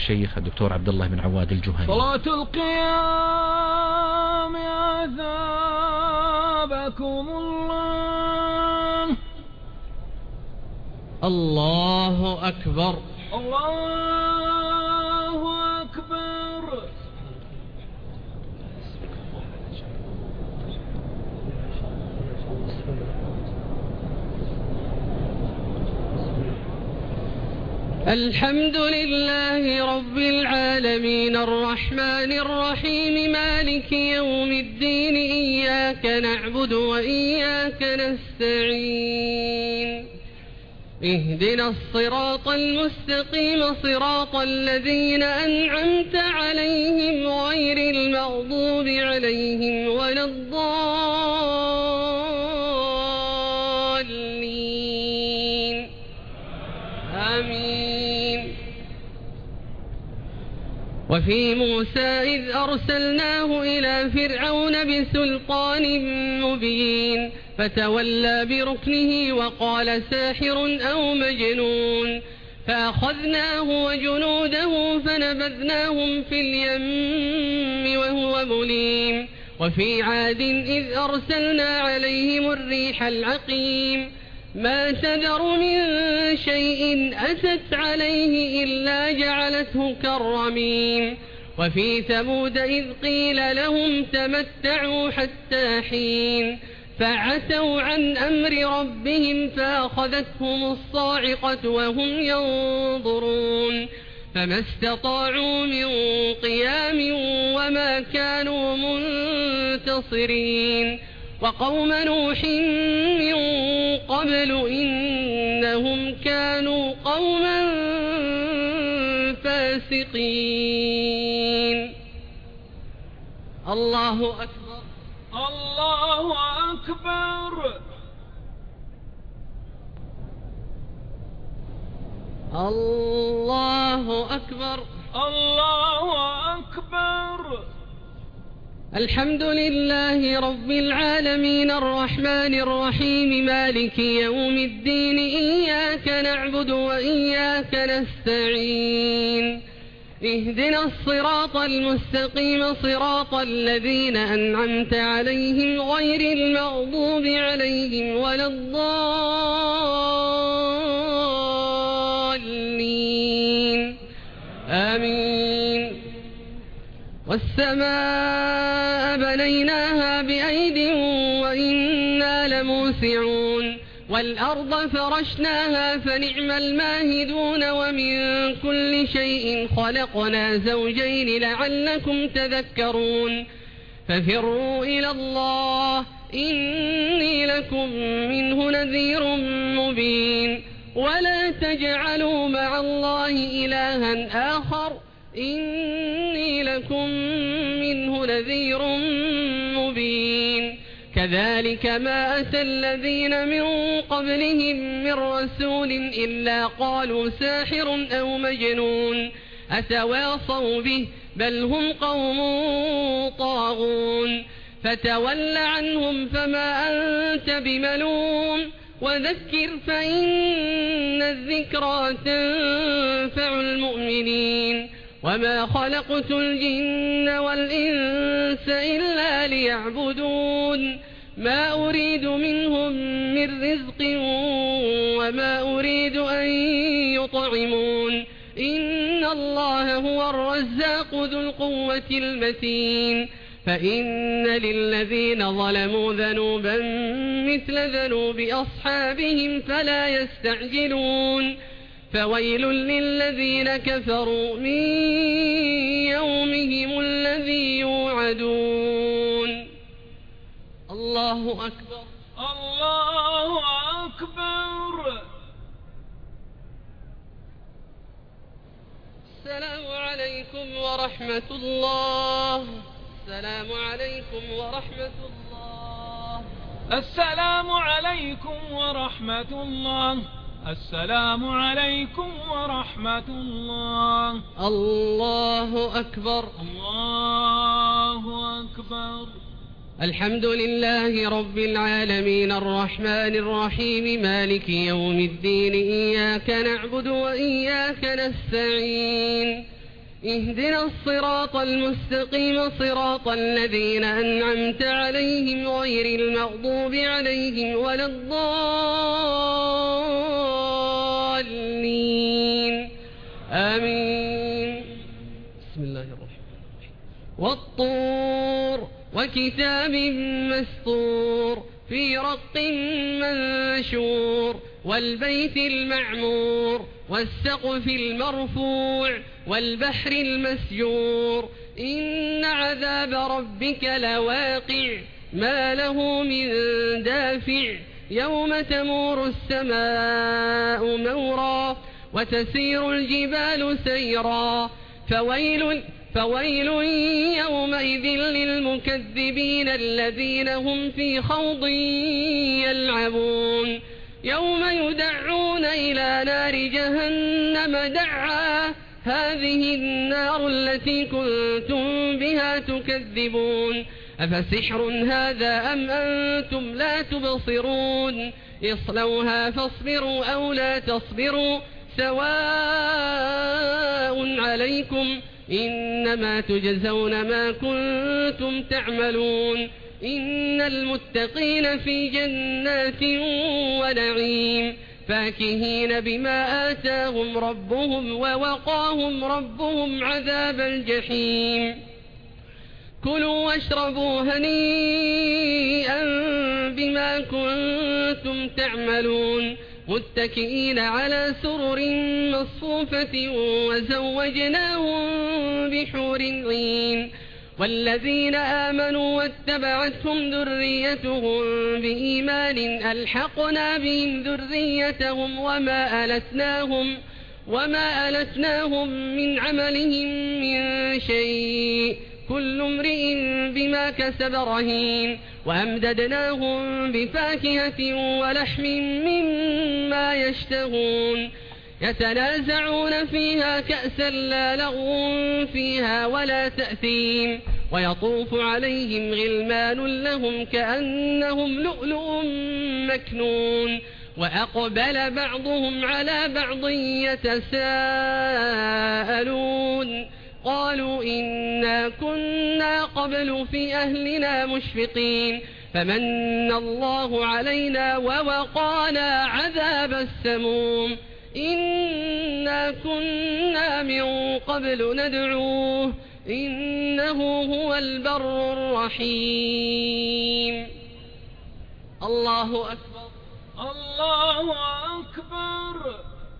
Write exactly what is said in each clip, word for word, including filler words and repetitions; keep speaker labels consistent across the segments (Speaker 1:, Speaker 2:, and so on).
Speaker 1: الشيخ الدكتور عبد الله بن عواد الجهني.
Speaker 2: صلاة القيام عذابكم الله.
Speaker 3: الله أكبر.
Speaker 2: الله أكبر.
Speaker 3: الحمد لله رب العالمين الرحمن الرحيم مالك يوم الدين إياك نعبد وإياك نستعين اهدنا الصراط المستقيم صراط الذين أنعمت عليهم غير المغضوب عليهم ولا الضالين آمين. وفي موسى إذ أرسلناه إلى فرعون بسلطان مبين فتولى بركنه وقال ساحر أو مجنون فأخذناه وجنوده فنبذناهم في اليم وهو مليم. وفي عاد إذ أرسلنا عليهم الريح العقيم ما تذر من شيء أتت عليه إلا جعلته كالرميم. وفي ثمود إذ قيل لهم تمتعوا حتى حين فعتوا عن أمر ربهم فأخذتهم الصاعقة وهم ينظرون فما استطاعوا من قيام وما كانوا منتصرين. وقوم نوح من قبل إنهم كانوا قوما فاسقين. الله أكبر.
Speaker 2: الله أكبر.
Speaker 3: الله أكبر.
Speaker 2: الله أكبر.
Speaker 3: الحمد لله رب العالمين الرحمن الرحيم مالك يوم الدين إياك نعبد وإياك نستعين اهدنا الصراط المستقيم صراط الذين أنعمت عليهم غير المغضوب عليهم ولا الضالين آمين. والسماء بنيناها بأيد وإنا لموسعون والأرض فرشناها فنعم الماهدون ومن كل شيء خلقنا زوجين لعلكم تذكرون. ففروا إلى الله إني لكم منه نذير مبين ولا تجعلوا مع الله إلها آخر إني لكم منه نذير مبين. كذلك ما أتى الذين من قبلهم من رسول إلا قالوا ساحر أو مجنون أتواصوا به بل هم قوم طاغون. فتول عنهم فما أنت بملوم وذكر فإن الذكرى تنفع المؤمنين. وما خلقت الجن والإنس إلا ليعبدون ما أريد منهم من رزق وما أريد أن يطعمون إن الله هو الرزاق ذو القوة المتين. فإن للذين ظلموا ذنوبا مثل ذنوب أصحابهم فلا يستعجلون. فويل للذين كفروا من يومهم الذي يوعدون. الله أكبر.
Speaker 2: الله أكبر.
Speaker 3: السلام عليكم ورحمة الله. السلام عليكم ورحمة الله.
Speaker 2: السلام عليكم ورحمة الله. السلام عليكم ورحمة الله.
Speaker 3: الله أكبر.
Speaker 2: الله أكبر.
Speaker 3: الحمد لله رب العالمين الرحمن الرحيم مالك يوم الدين إياك نعبد وإياك نستعين اهدنا الصراط المستقيم صراط الذين أنعمت عليهم غير المغضوب عليهم ولا الضالين آمين. بسم الله الرحمن الرحيم. والطور وكتاب مسطور في رق منشور والبيت المعمور والسقف المرفوع والبحر المسجور إن عذاب ربك لواقع ما له من دافع يوم تمور السماء مورا وتسير الجبال سيرا فويل فويل يومئذ للمكذبين الذين هم في خوض يلعبون يوم يدعون إلى نار جهنم دعا هذه النار التي كنتم بها تكذبون أفسحر هذا أم أنتم لا تبصرون اصلوها فاصبروا أو لا تصبروا سواء عليكم إنما تجزون ما كنتم تعملون إن المتقين في جنات ونعيم فاكهين بما آتاهم ربهم ووقاهم ربهم عذاب الجحيم كلوا واشربوا هنيئا بما كنتم تعملون متكئين على سرر مصفوفة وزوجناهم بحور عين والذين آمنوا واتبعتهم ذريتهم بإيمان ألحقنا بهم ذريتهم وما ألتناهم وما ألتناهم من عملهم من شيء كل امرئ بما كسب رهين وأمددناهم بفاكهة ولحم مما يشتهون يتنازعون فيها كأسا لا لغو فيها ولا تأثيم ويطوف عليهم غلمان لهم كأنهم لؤلؤ مكنون وأقبل بعضهم على بعض يتساءلون قالوا إنا كنا قبل في أهلنا مشفقين فمن الله علينا ووقانا عذاب السموم إنا كنا من قبل ندعوه إنه هو البر الرحيم. الله أكبر
Speaker 2: الله أكبر.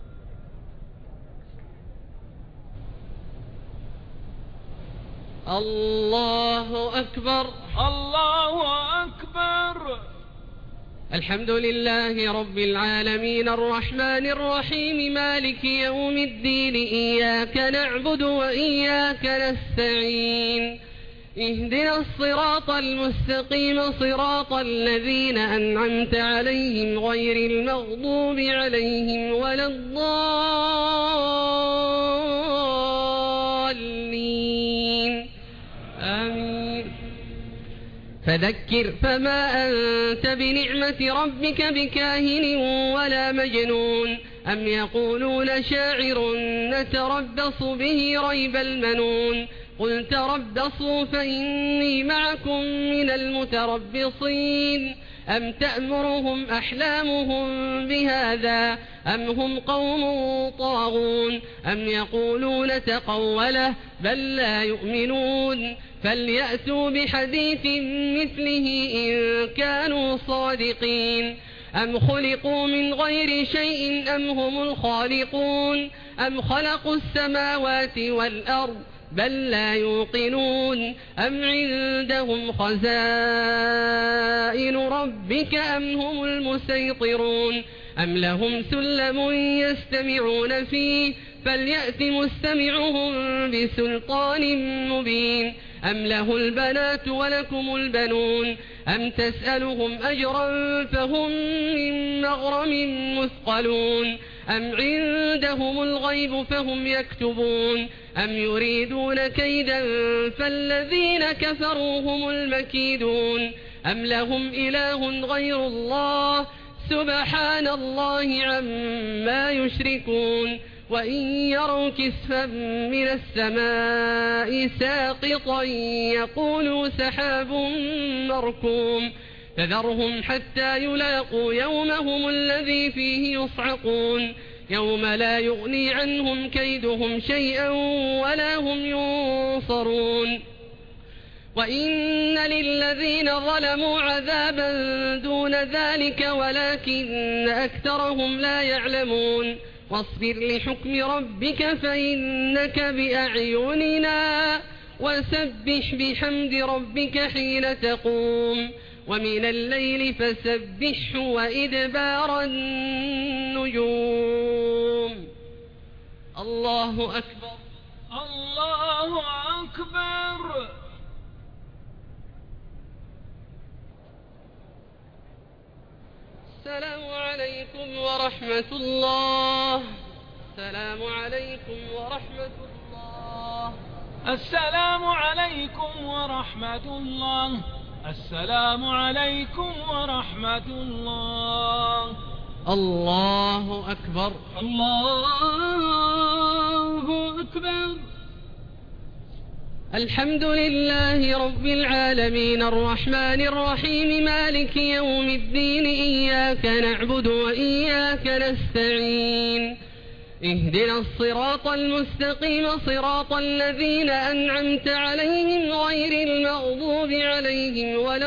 Speaker 3: الله أكبر.
Speaker 2: الله أكبر.
Speaker 3: الحمد لله رب العالمين الرحمن الرحيم مالك يوم الدين إياك نعبد وإياك نستعين اهدنا الصراط المستقيم صراط الذين أنعمت عليهم غير المغضوب عليهم ولا الضالين آمين. فذكر فما أنت بنعمة ربك بكاهن ولا مجنون أم يقولون شاعر نتربص به ريب المنون قل تربصوا فإني معكم من المتربصين أم تأمرهم أحلامهم بهذا أم هم قوم طاغون أم يقولون تقوله بل لا يؤمنون فليأتوا بحديث مثله إن كانوا صادقين أم خلقوا من غير شيء أم هم الخالقون أم خلقوا السماوات والأرض بل لا يوقنون أم عندهم خزائن ربك أم هم المسيطرون أم لهم سلم يستمعون فيه فليأت مستمعهم بسلطان مبين أم له البنات ولكم البنون أم تسألهم أجرا فهم من مغرم مثقلون أم عندهم الغيب فهم يكتبون أم يريدون كيدا فالذين كفروا هم المكيدون أم لهم إله غير الله سبحان الله عما يشركون وإن يروا كسفا من السماء ساقطا يقولوا سحاب مركوم فذرهم حتى يلاقوا يومهم الذي فيه يصعقون يوم لا يغني عنهم كيدهم شيئا ولا هم ينصرون وإن للذين ظلموا عذابا دون ذلك ولكن أكثرهم لا يعلمون واصبر لحكم ربك فإنك بأعيننا وسبح بحمد ربك حين تقوم ومن الليل فسبحه وإدبار النجوم. الله أكبر.
Speaker 2: الله أكبر.
Speaker 3: السلام عليكم ورحمة الله. السلام عليكم ورحمة الله.
Speaker 2: السلام عليكم ورحمة الله. السلام عليكم ورحمة الله.
Speaker 3: الله أكبر.
Speaker 2: الله أكبر.
Speaker 3: الحمد لله رب العالمين الرحمن الرحيم مالك يوم الدين إياك نعبد وإياك نستعين اهدنا الصراط المستقيم صراط الذين أنعمت عليهم غير المغضوب عليهم ولا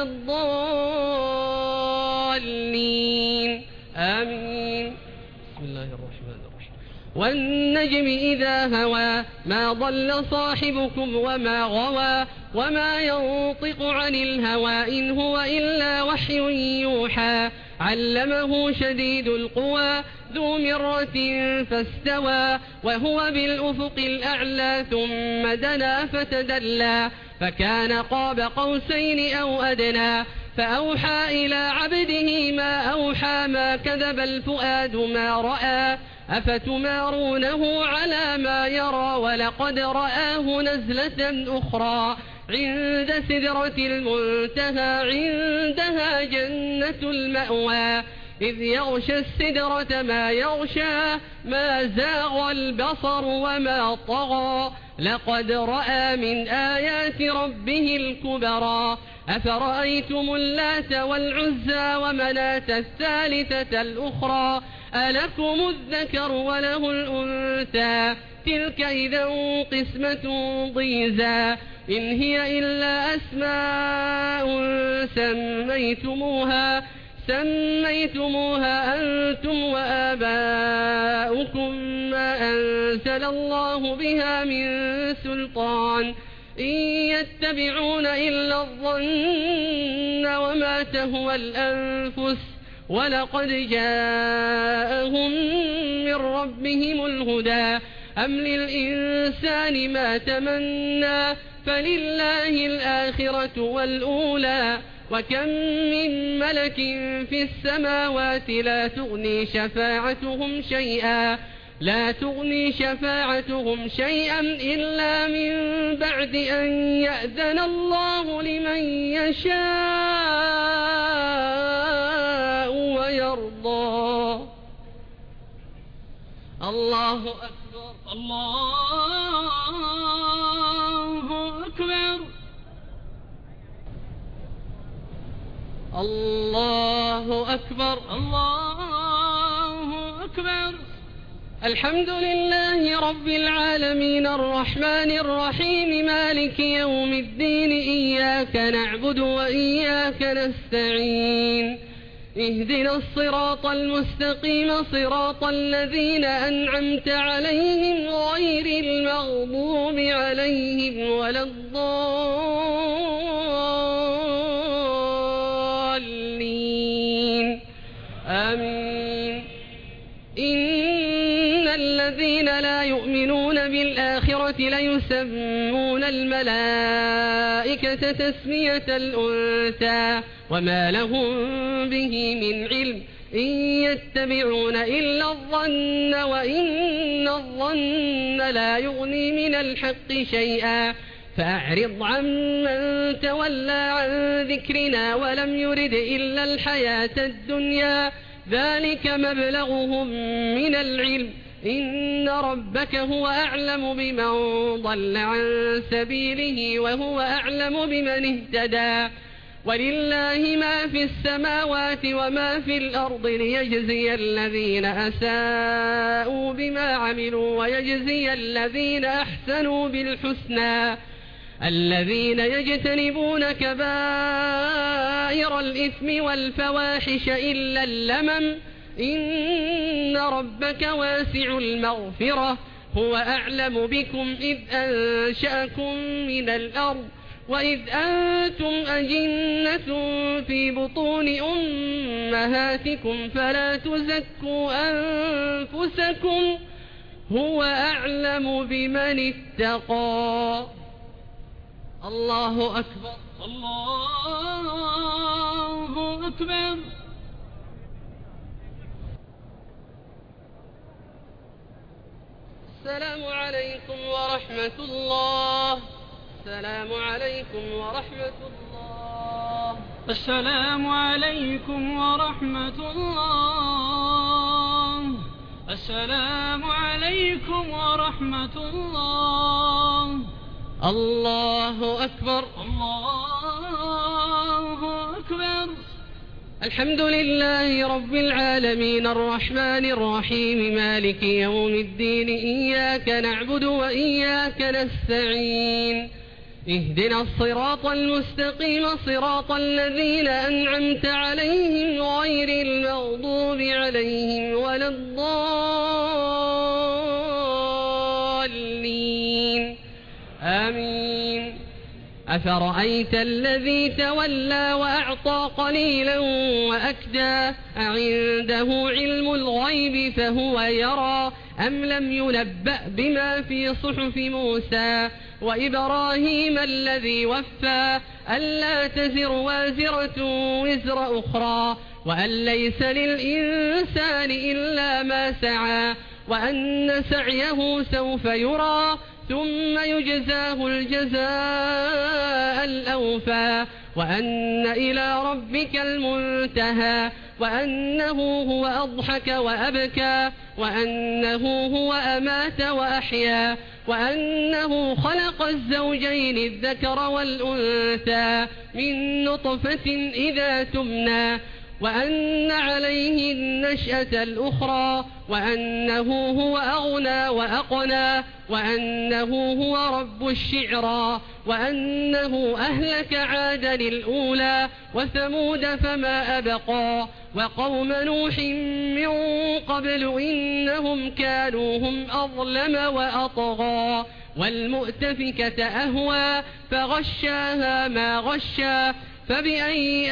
Speaker 3: الضالين آمين. بسم الله الرحمن الرحيم. والنجم إذا هوى ما ضل صاحبكم وما غوى وما ينطق عن الهوى إن هو إلا وحي يوحى علمه شديد القوى ذو مرة فاستوى وهو بالأفق الأعلى ثم دنا فتدلى فكان قاب قوسين أو أدنى فأوحى إلى عبده ما أوحى ما كذب الفؤاد ما رأى أفتمارونه على ما يرى ولقد رآه نزلة أخرى عند سدرة المنتهى عندها جنة المأوى إذ يغشى السدرة ما يغشى ما زاغ البصر وما طغى لقد رأى من آيات ربه الكبرى أفرأيتم اللات والعزى ومناة الثالثة الأخرى ألكم الذكر وله الأنثى تلك إذا قسمة ضيزى إن هي إلا أسماء سميتموها سميتموها أنتم وآباؤكم ما أنزل الله بها من سلطان إن يتبعون إلا الظن وما تهوى الأنفس ولقد جاءهم من ربهم الهدى أم للإنسان ما تمنى فلله الآخرة والأولى وكم من ملك في السماوات لا تغني شفاعتهم شيئا لا تغني شفاعتهم شيئا إلا من بعد أن يأذن الله لمن يشاء ويرضى. الله أكبر.
Speaker 2: الله أكبر.
Speaker 3: الله أكبر.
Speaker 2: الله أكبر.
Speaker 3: الحمد لله رب العالمين الرحمن الرحيم مالك يوم الدين إياك نعبد وإياك نستعين اهدنا الصراط المستقيم صراط الذين أنعمت عليهم غير المغضوب عليهم ولا الضالين آمين. إن الذين لا يؤمنون بالآخرة ليسمون الملائكة تسمية الأنثى وما لهم به من علم إن يتبعون إلا الظن وإن الظن لا يغني من الحق شيئا فأعرض عمن تولى عن ذكرنا ولم يرد إلا الحياة الدنيا ذلك مبلغهم من العلم إن ربك هو أعلم بمن ضل عن سبيله وهو أعلم بمن اهتدى ولله ما في السماوات وما في الأرض ليجزي الذين أساءوا بما عملوا ويجزي الذين أحسنوا بالحسنى الذين يجتنبون كبائر الإثم والفواحش إلا اللمم إن ربك واسع المغفرة هو أعلم بكم إذ أنشأكم من الأرض وإذ أنتم أجنة في بطون أمهاتكم فلا تزكوا أنفسكم هو أعلم بمن اتقى. الله أكبر.
Speaker 2: الله أكبر.
Speaker 3: السلام عليكم ورحمة الله. السلام عليكم ورحمة الله.
Speaker 2: السلام عليكم ورحمة الله. السلام عليكم ورحمة الله.
Speaker 3: الله أكبر.
Speaker 2: الله أكبر.
Speaker 3: الحمد لله رب العالمين الرحمن الرحيم مالك يوم الدين إياك نعبد وإياك نستعين اهدنا الصراط المستقيم صراط الذين أنعمت عليهم غير المغضوب عليهم ولا الضالين آمين. أفرأيت الذي تولى وأعطى قليلا وأكدى أعنده علم الغيب فهو يرى أم لم ينبأ بما في صحف موسى وإبراهيم الذي وفى ألا تزر وازرة وزر أخرى وأن ليس للإنسان إلا ما سعى وأن سعيه سوف يرى ثم يجزاه الجزاء الأوفى وأن إلى ربك المنتهى وأنه هو أضحك وأبكى وأنه هو أمات وأحيا وأنه خلق الزوجين الذكر والأنثى من نطفة إذا تمنى وأن عليه النشأة الأخرى وأنه هو أغنى وأقنى وأنه هو رب الشعرى وأنه أهلك عادا الأولى وثمود فما أبقى وقوم نوح من قبل إنهم كانوا هم أظلم وأطغى والمؤتفكة أهوى فغشاها ما غشى فبأي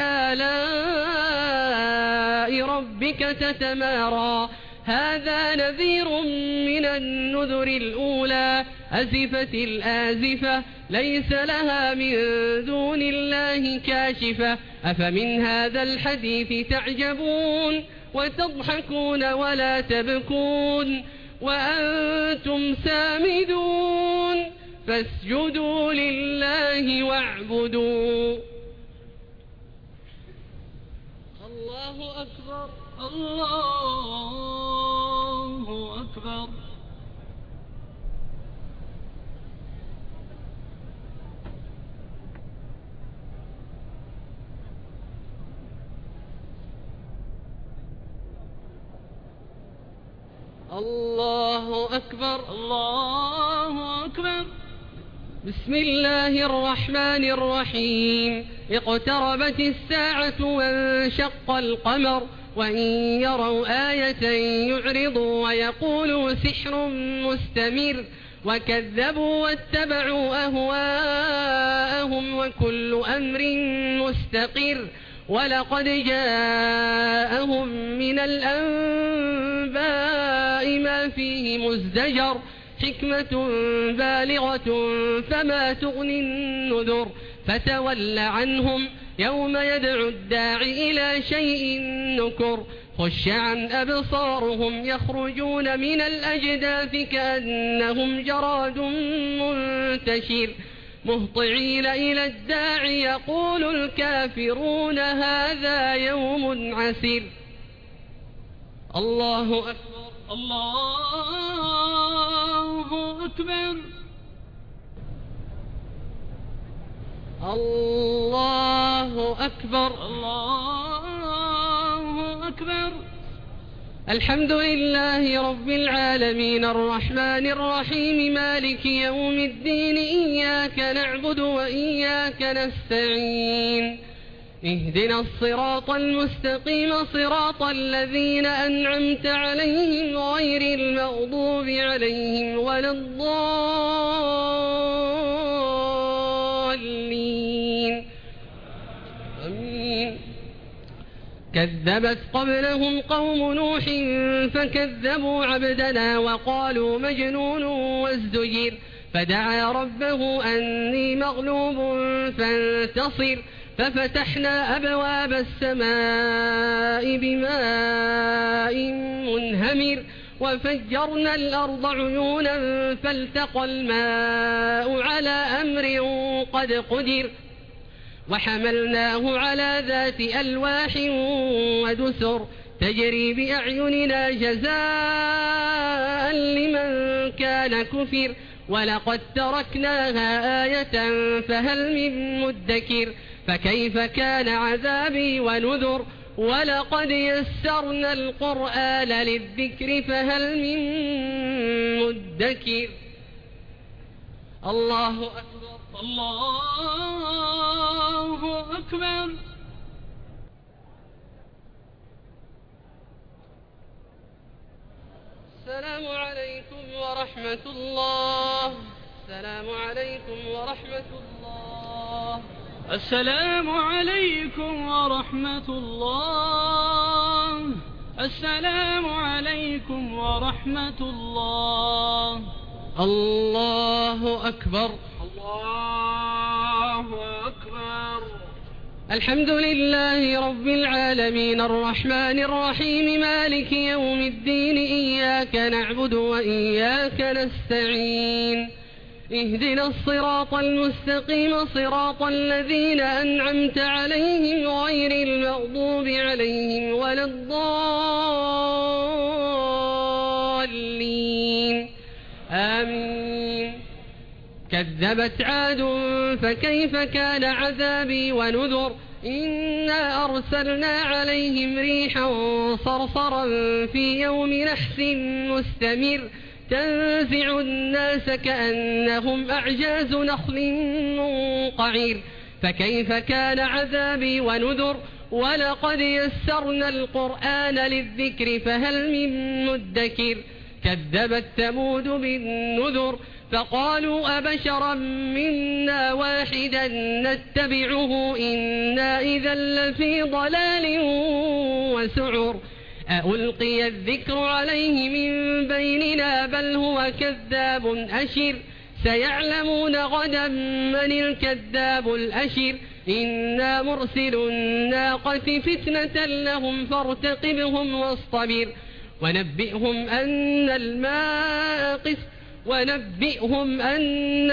Speaker 3: آلاء ربك تتمارى هذا نذير من النذر الأولى أزفت الآزفة ليس لها من دون الله كاشفة أفمن هذا الحديث تعجبون وتضحكون ولا تبكون وأنتم سامدون فاسجدوا لله واعبدوا. الله أكبر.
Speaker 2: الله أكبر.
Speaker 3: الله أكبر.
Speaker 2: الله أكبر.
Speaker 3: بسم الله الرحمن الرحيم اقتربت الساعة وانشق القمر وإن يروا آية يعرضوا ويقولوا سحر مستمر وكذبوا واتبعوا أهواءهم وكل أمر مستقر ولقد جاءهم من الأنباء ما فيه مزدجر حكمة بالغة فما تغني النذر فتول عنهم يوم يدعو الداعي إلى شيء نكر خش عن أبصارهم يخرجون من الأجداث كأنهم جراد منتشر مهطعين إلى الداعي يقول الكافرون هذا يوم عسير. الله أكبر.
Speaker 2: الله أكبر.
Speaker 3: الله أكبر.
Speaker 2: الله أكبر.
Speaker 3: الحمد لله رب العالمين الرحمن الرحيم مالك يوم الدين إياك نعبد وإياك نستعين اهدنا الصراط المستقيم صراط الذين أنعمت عليهم غير المغضوب عليهم ولا الضالين آمين. كذبت قبلهم قوم نوح فكذبوا عبدنا وقالوا مجنون وازدجر فدعا ربه أني مغلوب فانتصر ففتحنا أبواب السماء بماء منهمر وفجرنا الأرض عيونا فالتقى الماء على أمر قد قدر وحملناه على ذات ألواح ودسر تجري بأعيننا جزاء لمن كان كفر ولقد تركناها آية فهل من مدكر فكيف كان عذابي ونذر ولقد يسرنا القرآن للذكر فهل من مدكر. الله أكبر.
Speaker 2: الله أكبر.
Speaker 3: السلام عليكم ورحمة الله. السلام عليكم ورحمة الله.
Speaker 2: السلام عليكم ورحمة الله. السلام عليكم ورحمة الله.
Speaker 3: الله أكبر.
Speaker 2: الله أكبر.
Speaker 3: الحمد لله رب العالمين الرحمن الرحيم مالك يوم الدين إياك نعبد وإياك نستعين اهدنا الصراط المستقيم صراط الذين أنعمت عليهم غير المغضوب عليهم ولا الضالين آمين. كذبت عاد فكيف كان عذابي ونذر إنا أرسلنا عليهم ريحا صرصرا في يوم نحس مستمر تنزع الناس كأنهم أعجاز نخل منقعر فكيف كان عذابي ونذر ولقد يسرنا القرآن للذكر فهل من مدكر كذبت ثمود بالنذر فقالوا أبشرا منا واحدا نتبعه إنا إذا لفي ضلال وسعر ألقي الذكر عليه من بيننا بل هو كذاب أشر سيعلمون غدا من الكذاب الأشر إنا مرسل الناقة فتنة لهم فارتقبهم واصطبر ونبئهم أن الماء قسم ونبئهم أن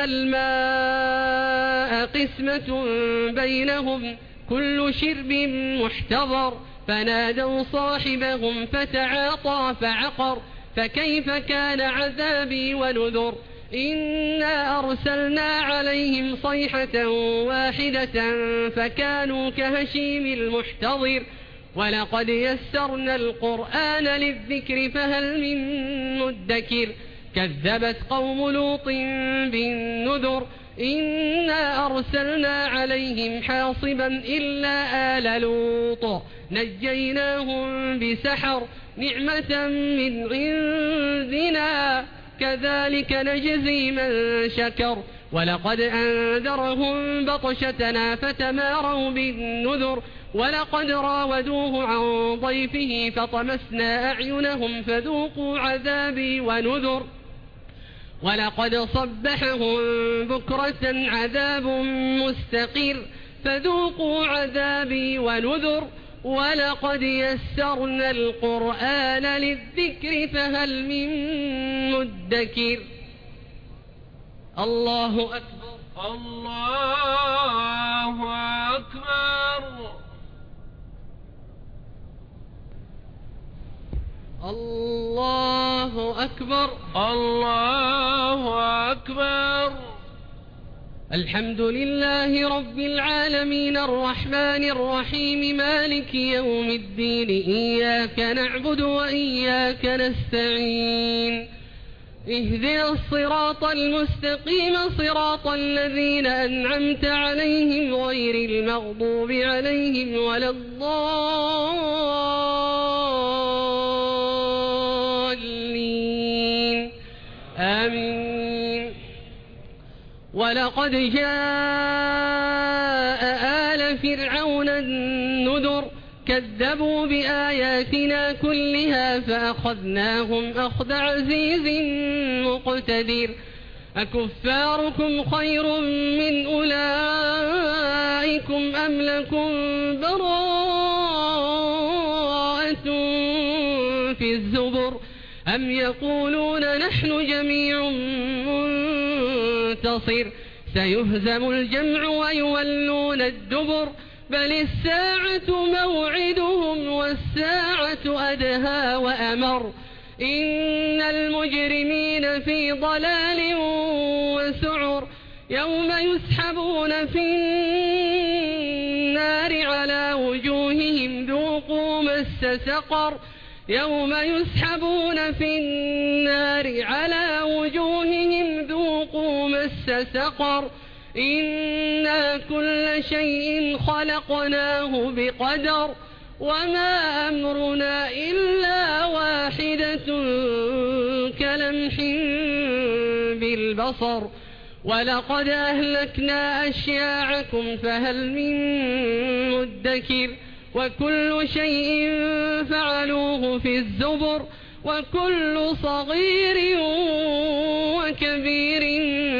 Speaker 3: الماء قسمة بينهم كل شرب محتضر فنادوا صاحبهم فتعاطى فعقر فكيف كان عذابي ونذر إنا أرسلنا عليهم صيحة واحدة فكانوا كهشيم المحتضر ولقد يسرنا القرآن للذكر فهل من مدكر كذبت قوم لوط بالنذر إنا أرسلنا عليهم حاصبا إلا آل لوط نجيناهم بسحر نعمة من عندنا كذلك نجزي من شكر ولقد أنذرهم بطشتنا فتماروا بالنذر ولقد راودوه عن ضيفه فطمسنا أعينهم فذوقوا عذابي ونذر ولقد صبحهم بكرة عذاب مستقر فذوقوا عذابي ونذر ولقد يسرنا القرآن للذكر فهل من مدكر. الله أكبر.
Speaker 2: الله أكبر.
Speaker 3: الله أكبر
Speaker 2: الله أكبر.
Speaker 3: الحمد لله رب العالمين الرحمن الرحيم مالك يوم الدين إياك نعبد وإياك نستعين اهدنا الصراط المستقيم صراط الذين أنعمت عليهم غير المغضوب عليهم ولا الضالين آمين. ولقد جاء آل فرعون النذر كذبوا بآياتنا كلها فأخذناهم أخذ عزيز مقتدر. أكفاركم خير من أولئكم أم لكم براءة في الزبر أم يقولون نحن جميع منتصر سيهزم الجمع ويولون الدبر بل الساعة موعدهم والساعة أدهى وأمر إن المجرمين في ضلال وسعر يوم يسحبون في النار على وجوههم ذوقوا مس سقر يوم يسحبون في النار على وجوههم ذوقوا مس سقر إنا كل شيء خلقناه بقدر وما أمرنا إلا واحدة كلمح بالبصر ولقد أهلكنا أشياعكم فهل من مدكر وكل شيء فعلوه في الزبر وكل صغير وكبير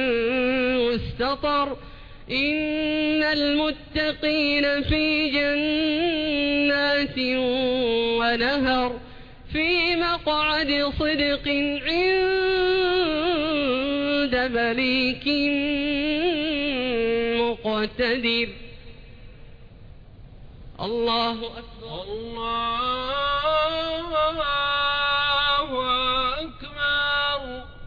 Speaker 3: مستطر إن المتقين في جنات ونهر في مقعد صدق عند مليك مقتدر. الله أكبر
Speaker 2: الله أكبر.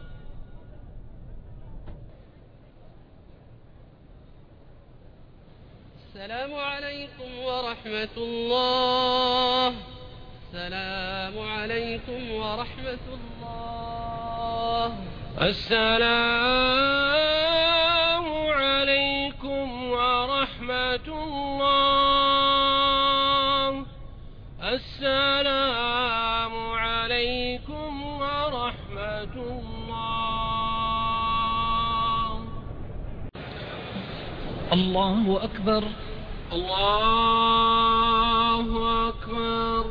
Speaker 3: السلام عليكم ورحمة الله. السلام عليكم ورحمة الله.
Speaker 2: السلام عليكم ورحمة الله. السلام عليكم ورحمة الله.
Speaker 1: الله أكبر
Speaker 2: الله أكبر.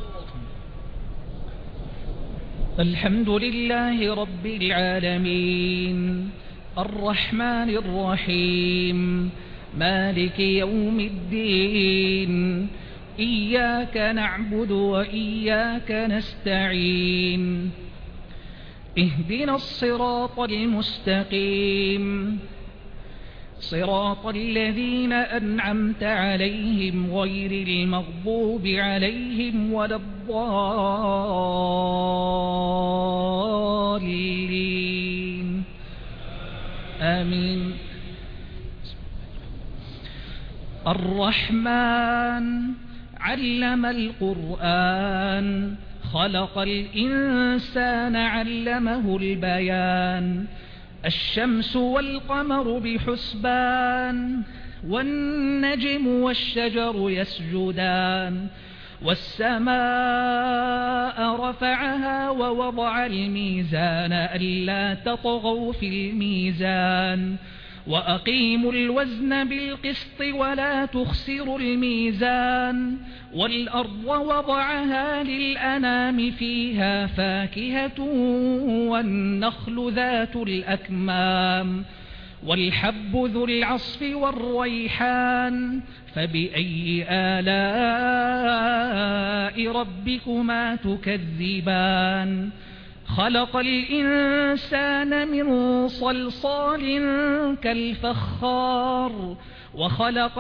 Speaker 4: الحمد لله رب العالمين الرحمن الرحيم مالك يوم الدين إياك نعبد وإياك نستعين اهدنا الصراط المستقيم صراط الذين أنعمت عليهم غير المغضوب عليهم ولا الضالين آمين. الرحمن علم القرآن خلق الإنسان علمه البيان الشمس والقمر بحسبان والنجم والشجر يسجدان والسماء رفعها ووضع الميزان ألا تطغوا في الميزان وأقيموا الوزن بالقسط ولا تخسروا الميزان والأرض وضعها للأنام فيها فاكهة والنخل ذات الأكمام والحب ذو العصف والريحان فبأي آلاء ربكما تكذبان خلق الإنسان من صلصال كالفخار وخلق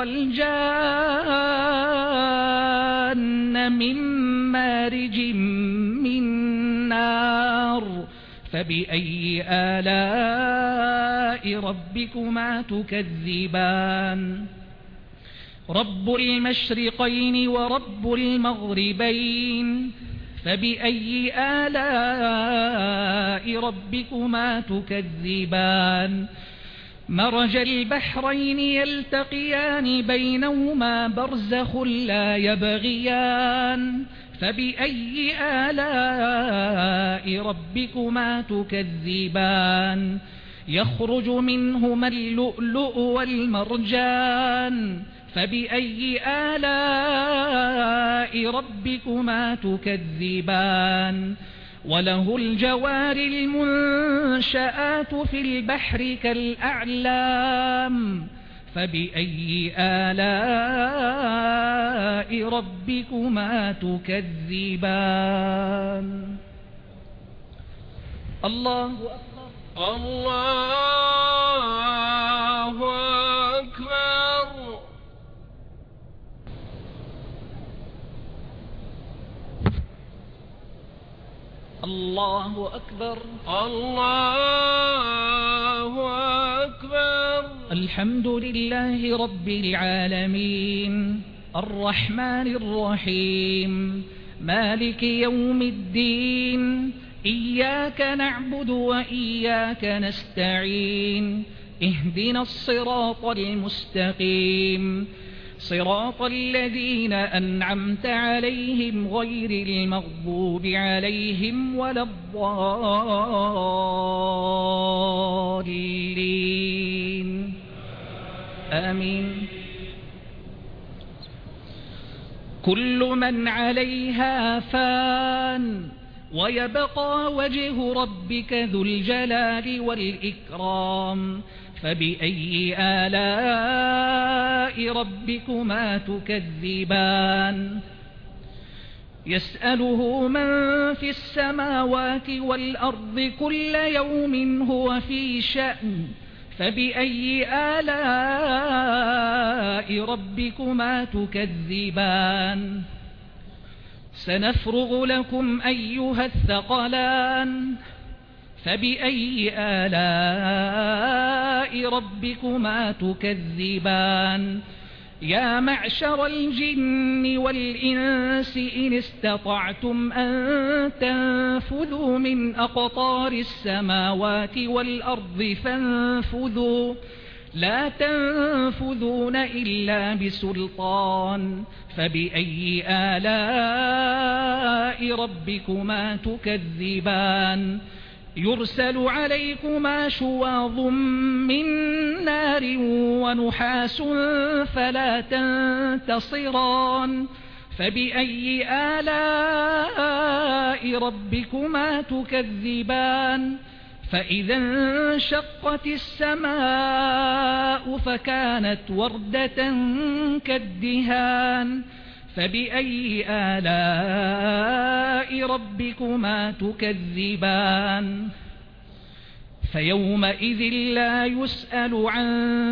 Speaker 4: الجان من مارج من النار فبأي آلاء ربكما تكذبان رب المشرقين ورب المغربين فبأي آلاء ربكما تكذبان مرج البحرين يلتقيان بينهما برزخ لا يبغيان فبأي آلاء ربكما تكذبان يخرج منهما اللؤلؤ والمرجان فبأي آلاء ربكما تكذبان وله الجوار المنشآت في البحر كالأعلام فبأي آلاء ربكما تكذبان الله أكبر
Speaker 2: الله أكبر
Speaker 4: الله أكبر
Speaker 2: الله أكبر
Speaker 4: الحمد لله رب العالمين الرحمن الرحيم مالك يوم الدين إياك نعبد وإياك نستعين اهدنا الصراط المستقيم صراط الذين أنعمت عليهم غير المغضوب عليهم ولا الضالين آمين كل من عليها فان ويبقى وجه ربك ذو الجلال والإكرام فبأي آلاء ربكما تكذبان يسأله من في السماوات والأرض كل يوم هو في شأن فبأي آلاء ربكما تكذبان سنفرغ لكم أيها الثقلان فبأي آلاء ربكما تكذبان يا معشر الجن والإنس إن استطعتم أن تنفذوا من أقطار السماوات والأرض فانفذوا لا تنفذون إلا بسلطان فبأي آلاء ربكما تكذبان يرسل عليكما شواظ من نار ونحاس فلا تنتصران فبأي آلاء ربكما تكذبان فإذا انشقت السماء فكانت وردة كالدهان فبأي آلاء ربكما تكذبان فيومئذ لا يسأل عن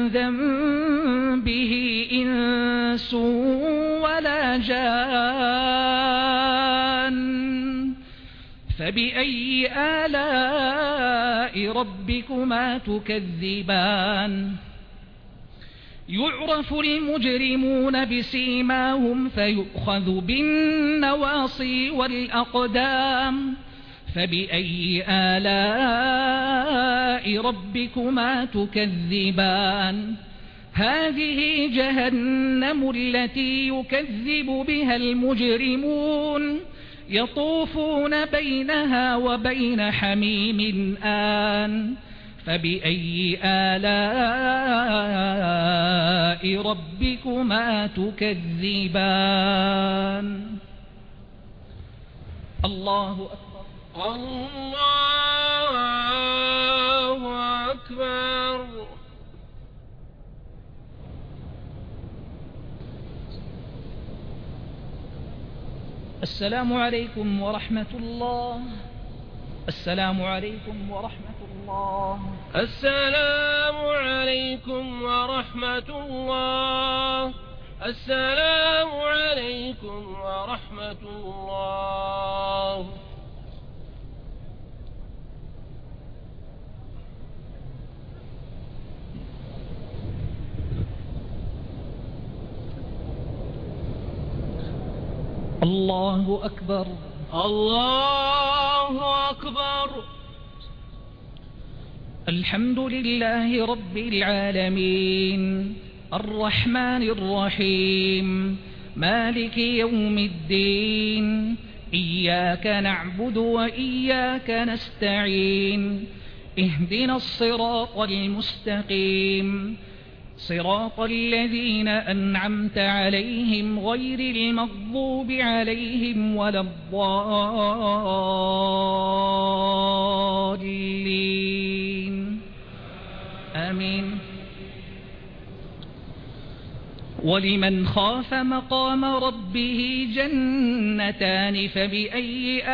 Speaker 4: ذنبه إنس ولا جان فبأي آلاء ربكما تكذبان يعرف المجرمون بسيماهم فيؤخذ بالنواصي والأقدام فبأي آلاء ربكما تكذبان هذه جهنم التي يكذب بها المجرمون يطوفون بينها وبين حميم آن فبأي آلاء ربكما تكذبان الله أكبر
Speaker 2: الله أكبر
Speaker 4: السلام عليكم ورحمة الله السلام عليكم ورحمة الله
Speaker 2: السلام عليكم ورحمة الله السلام عليكم ورحمة الله
Speaker 4: الله أكبر.
Speaker 2: الله أكبر.
Speaker 4: الحمد لله رب العالمين الرحمن الرحيم مالك يوم الدين إياك نعبد وإياك نستعين اهدنا الصراط المستقيم صراط الذين أنعمت عليهم غير المغضوب عليهم ولا الضالين آمين. ولمن خاف مقام ربه جنتان فبأي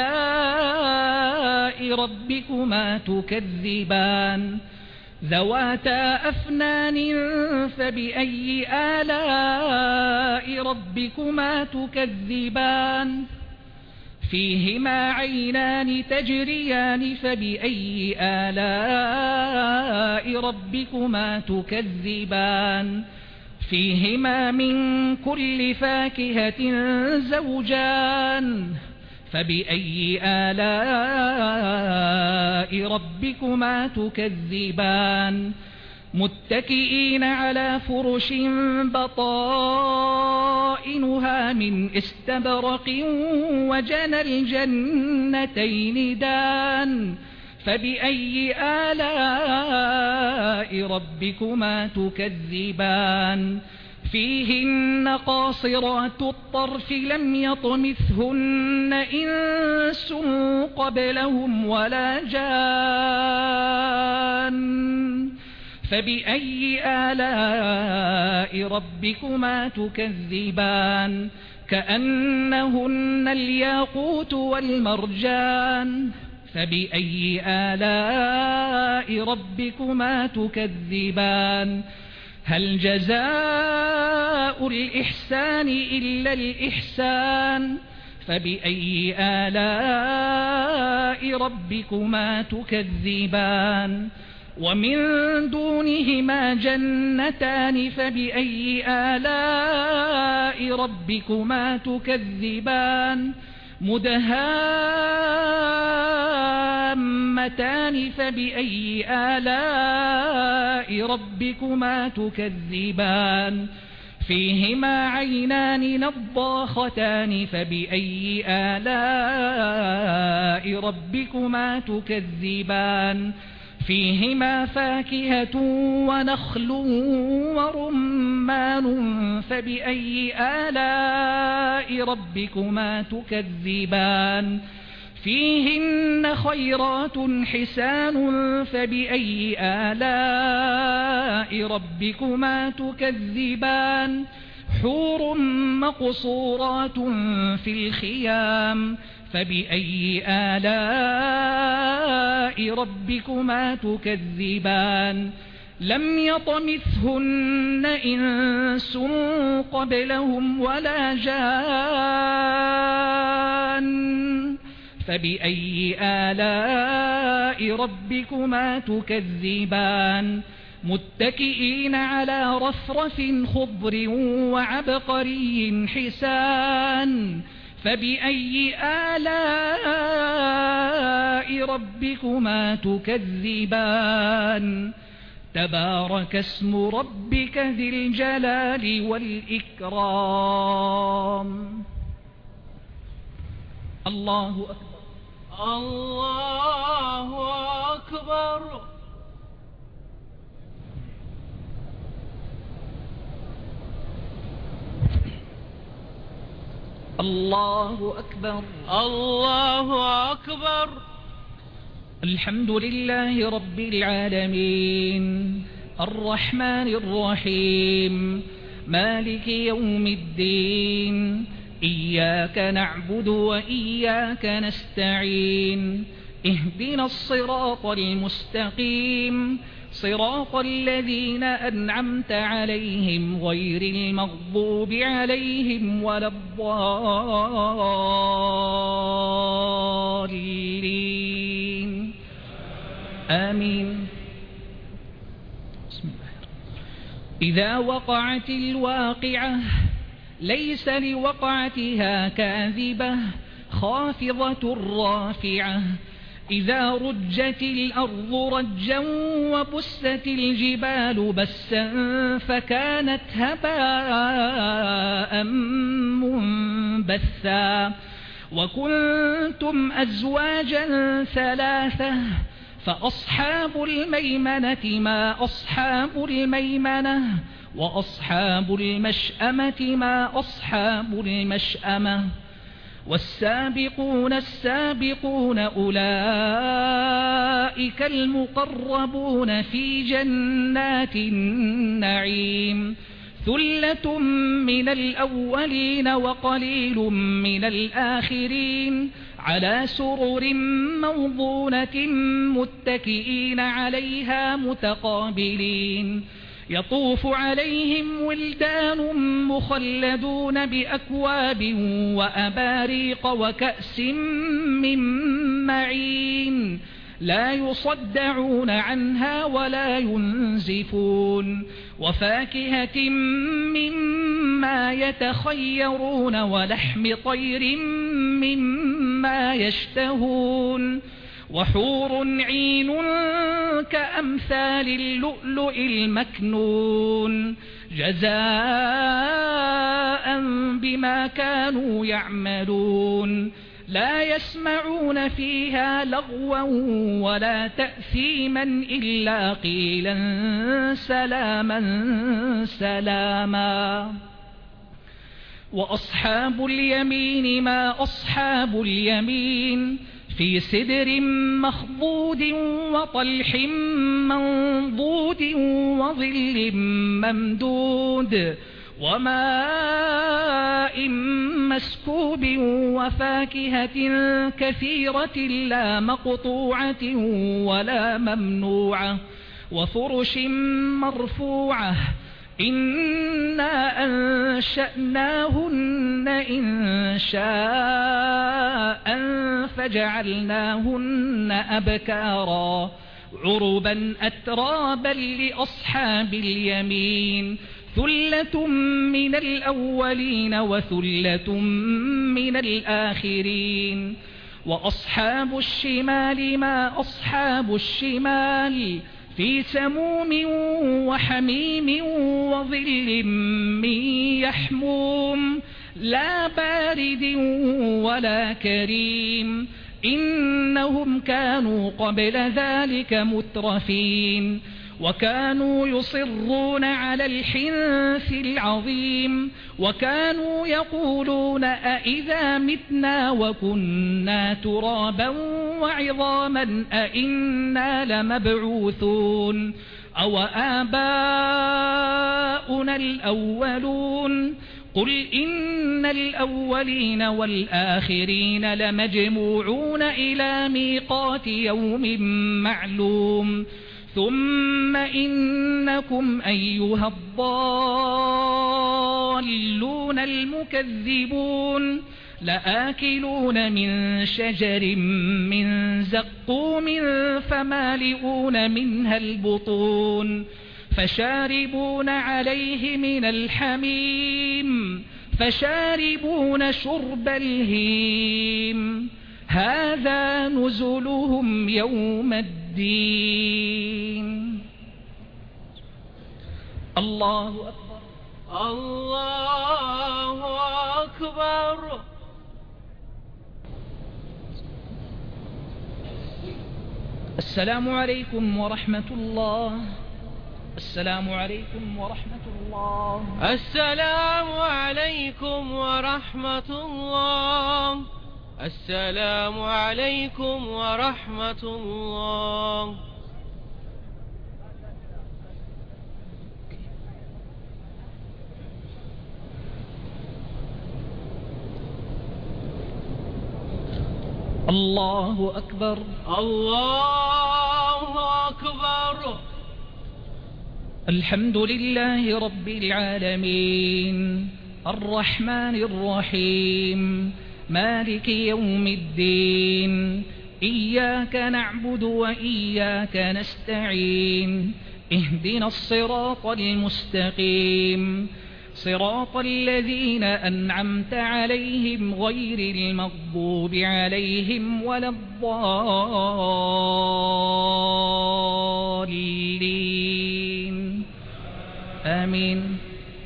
Speaker 4: آلاء ربكما تكذبان ذواتا أفنان فبأي آلاء ربكما تكذبان فيهما عينان تجريان فبأي آلاء ربكما تكذبان فيهما من كل فاكهة زوجان فبأي آلاء ربكما تكذبان متكئين على فرش بطائنها من استبرق وجنى الجنتين دان فبأي آلاء ربكما تكذبان فيهن قاصرات الطرف لم يطمثهن إنس قبلهم ولا جان فبأي آلاء ربكما تكذبان كأنهن الياقوت والمرجان فبأي آلاء ربكما تكذبان هل جزاء الإحسان إلا الإحسان فبأي آلاء ربكما تكذبان ومن دونهما جنتان فبأي آلاء ربكما تكذبان مدهامتان فبأي آلاء ربكما تكذبان فيهما عينان نضاختان فبأي آلاء ربكما تكذبان فيهما فاكهة ونخل ورمان فبأي آلاء ربكما تكذبان فيهن خيرات حسان فبأي آلاء ربكما تكذبان حور مقصورات في الخيام فبأي آلاء ربكما تكذبان لم يطمثهن إنس قبلهم ولا جان فبأي آلاء ربكما تكذبان متكئين على رفرف خضر وعبقري حسان فبأي آلاء ربكما تكذبان تبارك اسم ربك ذي الجلال والإكرام. الله أكبر.
Speaker 2: الله أكبر.
Speaker 4: الله أكبر.
Speaker 2: الله أكبر.
Speaker 4: الحمد لله رب العالمين الرحمن الرحيم مالك يوم الدين إياك نعبد وإياك نستعين اهدنا الصراط المستقيم صراط الذين أنعمت عليهم غير المغضوب عليهم ولا الضالين آمين. بسم الله. إذا وقعت الواقعة ليس لوقعتها كاذبة خافضة رافعة إذا رجت الأرض رجا وبست الجبال بسا فكانت هباء منبثا وكنتم أزواجا ثلاثة فأصحاب الميمنة ما أصحاب الميمنة وأصحاب المشأمة ما أصحاب المشأمة والسابقون السابقون أولئك المقربون في جنات النعيم ثلة من الأولين وقليل من الآخرين على سرر موضونة متكئين عليها متقابلين يطوف عليهم ولدان مخلدون بأكواب وأباريق وكأس من معين لا يصدعون عنها ولا ينزفون وفاكهة مما يتخيرون ولحم طير مما يشتهون وحور عين كأمثال اللؤلؤ المكنون جزاء بما كانوا يعملون لا يسمعون فيها لغوا ولا تأثيما إلا قيلا سلاما سلاما وأصحاب اليمين ما أصحاب اليمين في سدر مخضود وطلح منضود وظل ممدود وماء مسكوب وفاكهة كثيرة لا مقطوعة ولا ممنوعة وفرش مرفوعة إنا أنشأناهن إن شاء فجعلناهن أبكارا عربا أترابا لأصحاب اليمين ثلة من الأولين وثلة من الآخرين وأصحاب الشمال ما أصحاب الشمال في سموم وحميم وظل من يحموم لا بارد ولا كريم إنهم كانوا قبل ذلك مترفين وكانوا يصرون على الحنث العظيم وكانوا يقولون أئذا متنا وكنا ترابا وعظاما أئنا لمبعوثون أو آباؤنا الأولون قل إن الأولين والآخرين لمجموعون إلى ميقات يوم معلوم ثم إنكم أيها الضالون المكذبون لآكلون من شجر من زقوم فمالئون منها البطون فشاربون عليه من الحميم فشاربون شرب الهيم هذا نزلهم يوم الدين. الله أكبر
Speaker 2: الله أكبر.
Speaker 4: السلام عليكم ورحمة الله. السلام عليكم ورحمة الله.
Speaker 2: السلام عليكم ورحمة الله. السلام عليكم ورحمة الله.
Speaker 4: الله أكبر.
Speaker 2: الله أكبر.
Speaker 4: الحمد لله رب العالمين الرحمن الرحيم مالك يوم الدين إياك نعبد وإياك نستعين اهدنا الصراط المستقيم صراط الذين أنعمت عليهم غير المغضوب عليهم ولا الضالين آمين.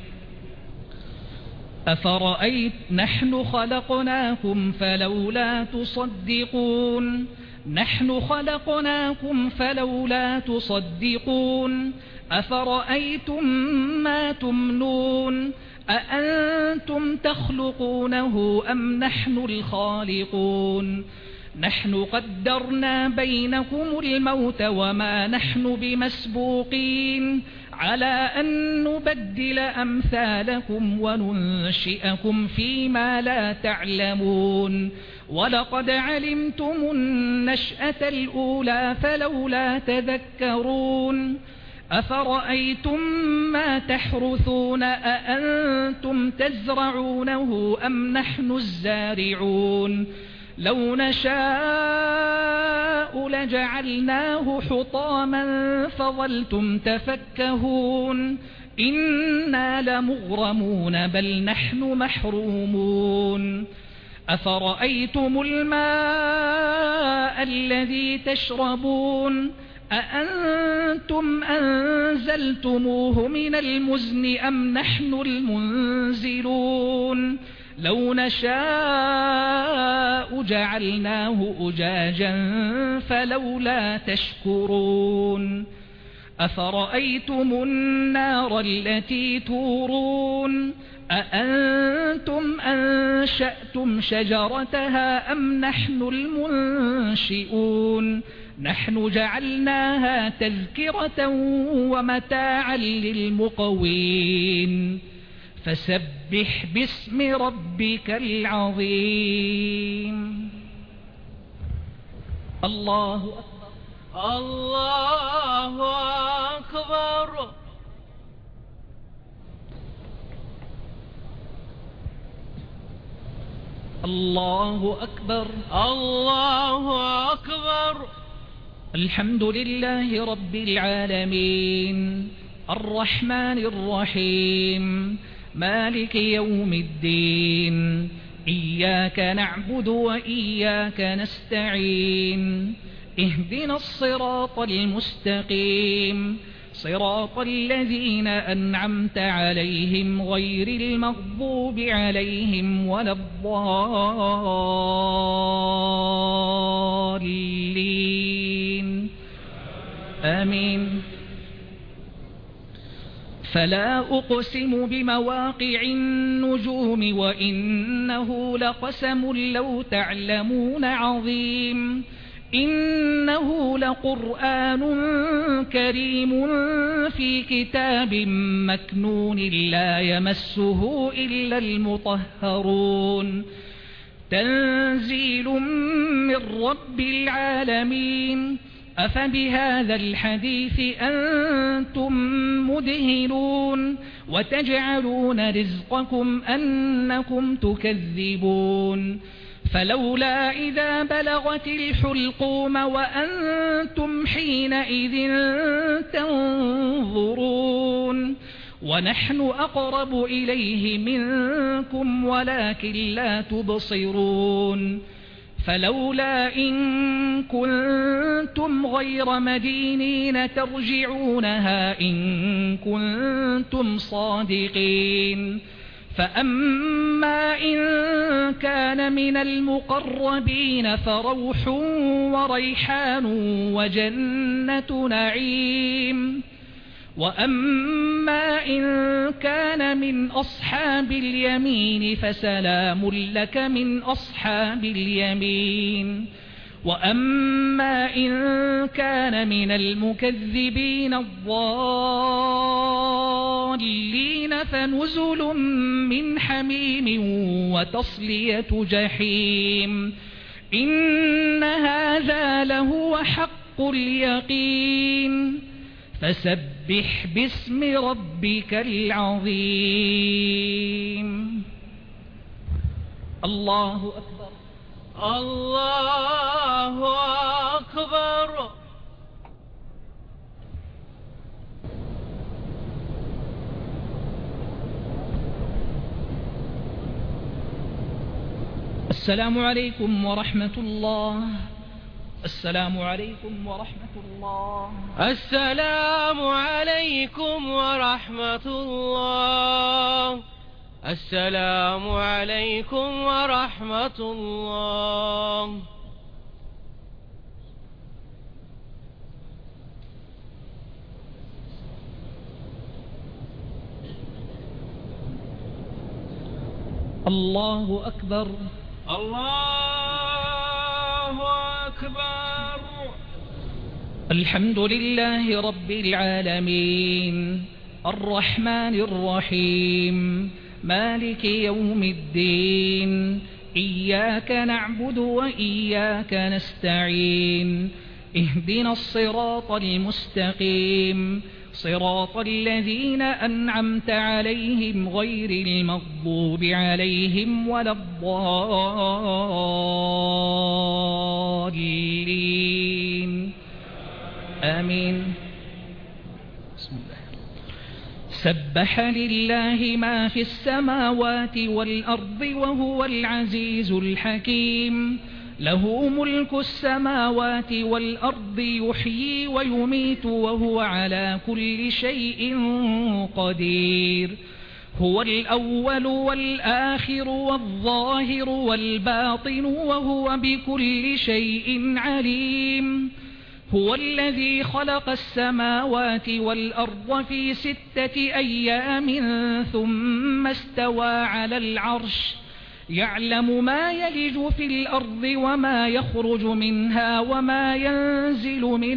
Speaker 4: أفرأيت نحن خلقناكم فلولا تصدقون نحن خلقناكم فلولا تصدقون أفرأيتم ما تمنون أأنتم تخلقونه أم نحن الخالقون نحن قدرنا بينكم الموت وما نحن بمسبوقين على أن نبدل أمثالكم وننشئكم فيما لا تعلمون ولقد علمتم النشأة الأولى فلولا تذكرون أفرأيتم ما تحرثون أأنتم تزرعونه أم نحن الزارعون لو نشاء لجعلناه حطاما فظلتم تفكهون إنا لمغرمون بل نحن محرومون أفرأيتم الماء الذي تشربون أأنتم أنزلتموه من المزن أم نحن المنزلون لو نشاء جعلناه أجاجا فلولا تشكرون أفرأيتم النار التي تورون أأنتم أنشأتم شجرتها أم نحن المنشئون نحن جعلناها تذكرة ومتاعا للمقوين فسبح باسم ربك العظيم. الله أكبر
Speaker 2: الله أكبر.
Speaker 4: الله أكبر.
Speaker 2: الله أكبر.
Speaker 4: الحمد لله رب العالمين الرحمن الرحيم مالك يوم الدين إياك نعبد وإياك نستعين اهدنا الصراط المستقيم صراط الذين أنعمت عليهم غير المغضوب عليهم ولا الضالين آمين. فلا أقسم بمواقع النجوم وإنه لقسم لو تعلمون عظيم إنه لقرآن كريم في كتاب مكنون لا يمسه إلا المطهرون تنزيل من رب العالمين أفبهذا الحديث أنتم مدهنون وتجعلون رزقكم أنكم تكذبون فلولا إذا بلغت الحلقوم وأنتم حينئذ تنظرون ونحن أقرب إليه منكم ولكن لا تبصرون فلولا إن كنتم غير مدينين ترجعونها إن كنتم صادقين فأما إن كان من المقربين فروح وريحان وجنة نعيم وأما إن كان من أصحاب اليمين فسلام لك من أصحاب اليمين وأما إن كان من المكذبين الضالين فنزل من حميم وتصلية جحيم إن هذا لهو حق اليقين فسبح باسم ربك العظيم. الله أكبر.
Speaker 2: الله أكبر.
Speaker 4: السلام عليكم ورحمة الله. السلام عليكم ورحمة الله.
Speaker 2: السلام عليكم ورحمة الله. السلام عليكم ورحمة الله.
Speaker 4: الله أكبر.
Speaker 2: الله أكبر.
Speaker 4: الحمد لله رب العالمين الرحمن الرحيم مالك يوم الدين إياك نعبد وإياك نستعين اهدنا الصراط المستقيم صراط الذين أنعمت عليهم غير المغضوب عليهم ولا الضالين آمين. بسم الله. سبح لله ما في السماوات والأرض وهو العزيز الحكيم له ملك السماوات والأرض يحيي ويميت وهو على كل شيء قدير هو الأول والآخر والظاهر والباطن وهو بكل شيء عليم هو الذي خلق السماوات والأرض في ستة أيام ثم استوى على العرش يعلم ما يلج في الأرض وما يخرج منها وما ينزل من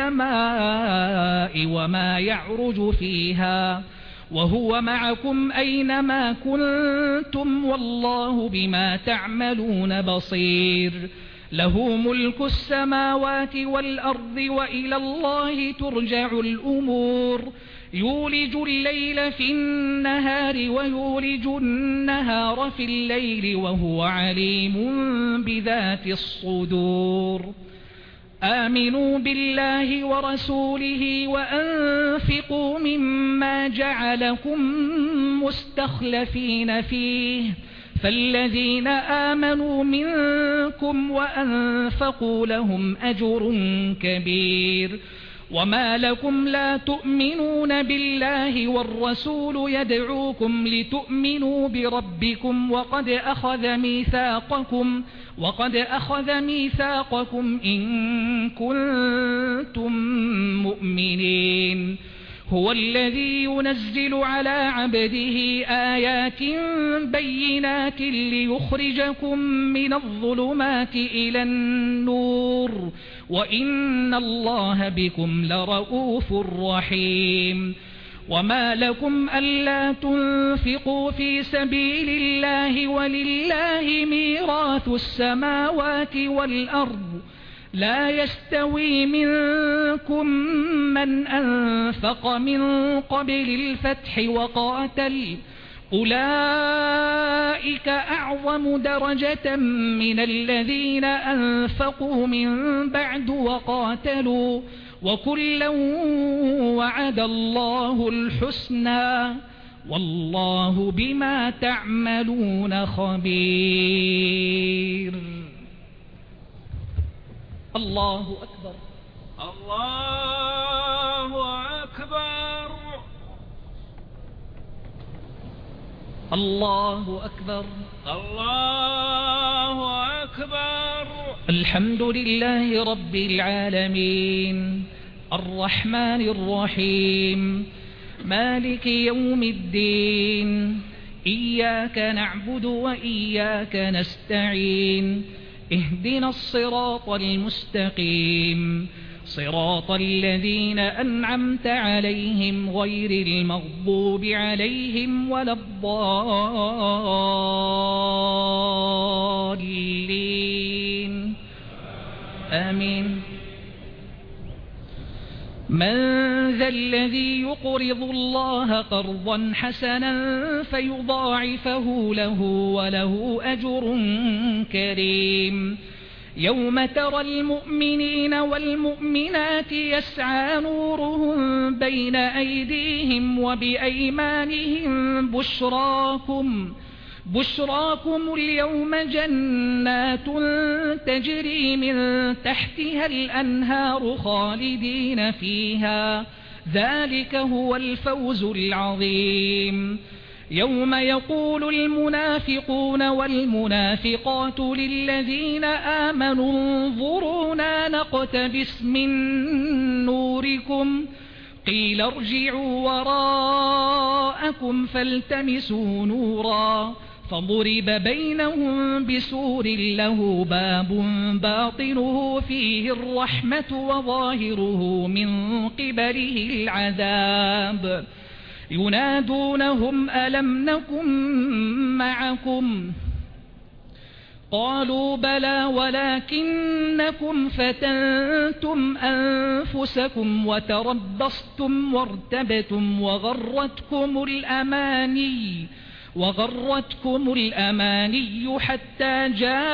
Speaker 4: السماء وما يعرج فيها وهو معكم أينما كنتم والله بما تعملون بصير له ملك السماوات والأرض وإلى الله ترجع الأمور يولج الليل في النهار ويولج النهار في الليل وهو عليم بذات الصدور آمنوا بالله ورسوله وأنفقوا مما جعلكم مستخلفين فيه فالذين آمنوا منكم وأنفقوا لهم أجر كبير وما لكم لا تؤمنون بالله والرسول يدعوكم لتؤمنوا بربكم وقد أخذ ميثاقكم وقد أخذ ميثاقكم إن كنتم مؤمنين هو الذي ينزل على عبده آيات بينات ليخرجكم من الظلمات إلى النور وإن الله بكم لرؤوف رحيم وما لكم ألا تنفقوا في سبيل الله ولله ميراث السماوات والأرض لا يستوي منكم من أنفق من قبل الفتح وقاتل أولئك أعظم درجة من الذين أنفقوا من بعد وقاتلوا وكلا وعد الله الحسنى والله بما تعملون خبير. الله أكبر.
Speaker 2: الله أكبر.
Speaker 4: الله أكبر.
Speaker 2: الله أكبر.
Speaker 4: الحمد لله رب العالمين الرحمن الرحيم مالك يوم الدين إياك نعبد وإياك نستعين اهدنا الصراط المستقيم صراط الذين أنعمت عليهم غير المغضوب عليهم ولا الضالين آمين. من ذا الذي يقرض الله قرضا حسنا فيضاعفه له وله أجر كريم يوم ترى المؤمنين والمؤمنات يسعى نورهم بين أيديهم وبأيمانهم بشراكم بشراكم اليوم جنات تجري من تحتها الأنهار خالدين فيها ذلك هو الفوز العظيم. يوم يقول المنافقون والمنافقات للذين آمنوا انظرونا نقتبس من نوركم قيل ارجعوا وراءكم فالتمسوا نورا فضرب بينهم بسور له باب باطنه فيه الرحمة وظاهره من قبله العذاب ينادونهم ألم نكن معكم قالوا بلى ولكنكم فتنتم أنفسكم وتربصتم وارتبتم وغرتكم الأماني وغرتكم الأماني حتى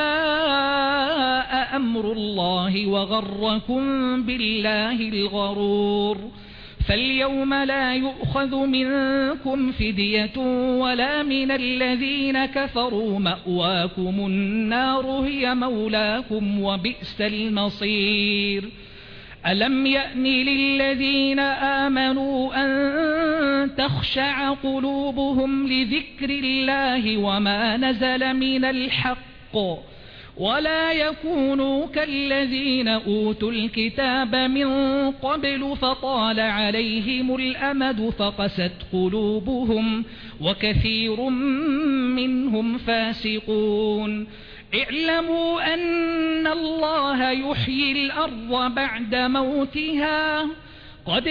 Speaker 4: جاء أمر الله وغركم بالله الغرور. فاليوم لا يؤخذ منكم فدية ولا من الذين كفروا مأواكم النار هي مولاكم وبئس المصير. ألم يأن للذين آمنوا أن تخشع قلوبهم لذكر الله وما نزل من الحق ولا يكونوا كالذين أوتوا الكتاب من قبل فطال عليهم الأمد فقست قلوبهم وكثير منهم فاسقون. اعلموا أن الله يحيي الأرض بعد موتها قد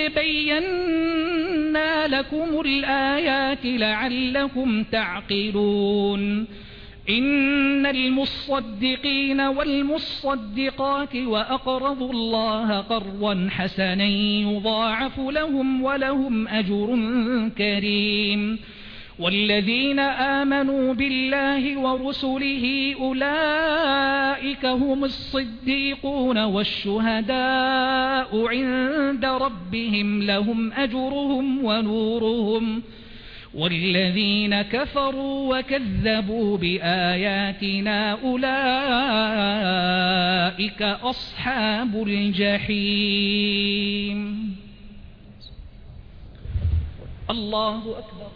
Speaker 4: بينا لكم الآيات لعلكم تعقلون. إن المصدقين والمصدقات وأقرضوا الله قرضا حسنا يضاعف لهم ولهم أجر كريم. والذين آمنوا بالله ورسله أولئك هم الصديقون والشهداء عند ربهم لهم أجرهم ونورهم. والذين كفروا وكذبوا بآياتنا أولئك أصحاب الجحيم. الله أكبر.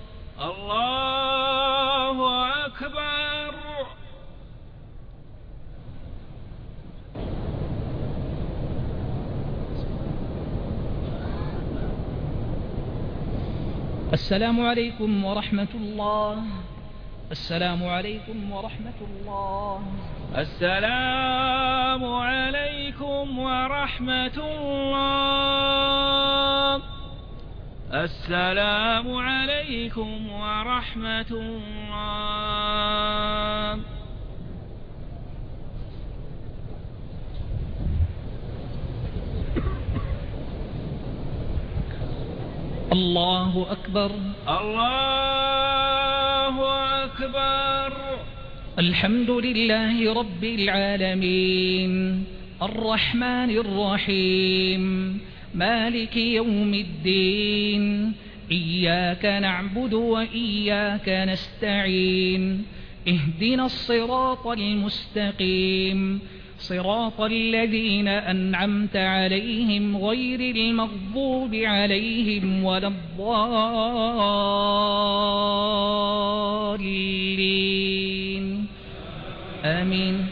Speaker 2: الله أكبر.
Speaker 4: السلام عليكم ورحمة الله. السلام عليكم ورحمة الله.
Speaker 2: السلام عليكم ورحمة الله. السلام عليكم ورحمة الله.
Speaker 4: الله أكبر.
Speaker 2: الله أكبر.
Speaker 4: الحمد لله رب العالمين الرحمن الرحيم مالك يوم الدين إياك نعبد وإياك نستعين اهدنا الصراط المستقيم صراط الذين أنعمت عليهم غير المغضوب عليهم ولا الضالين آمين.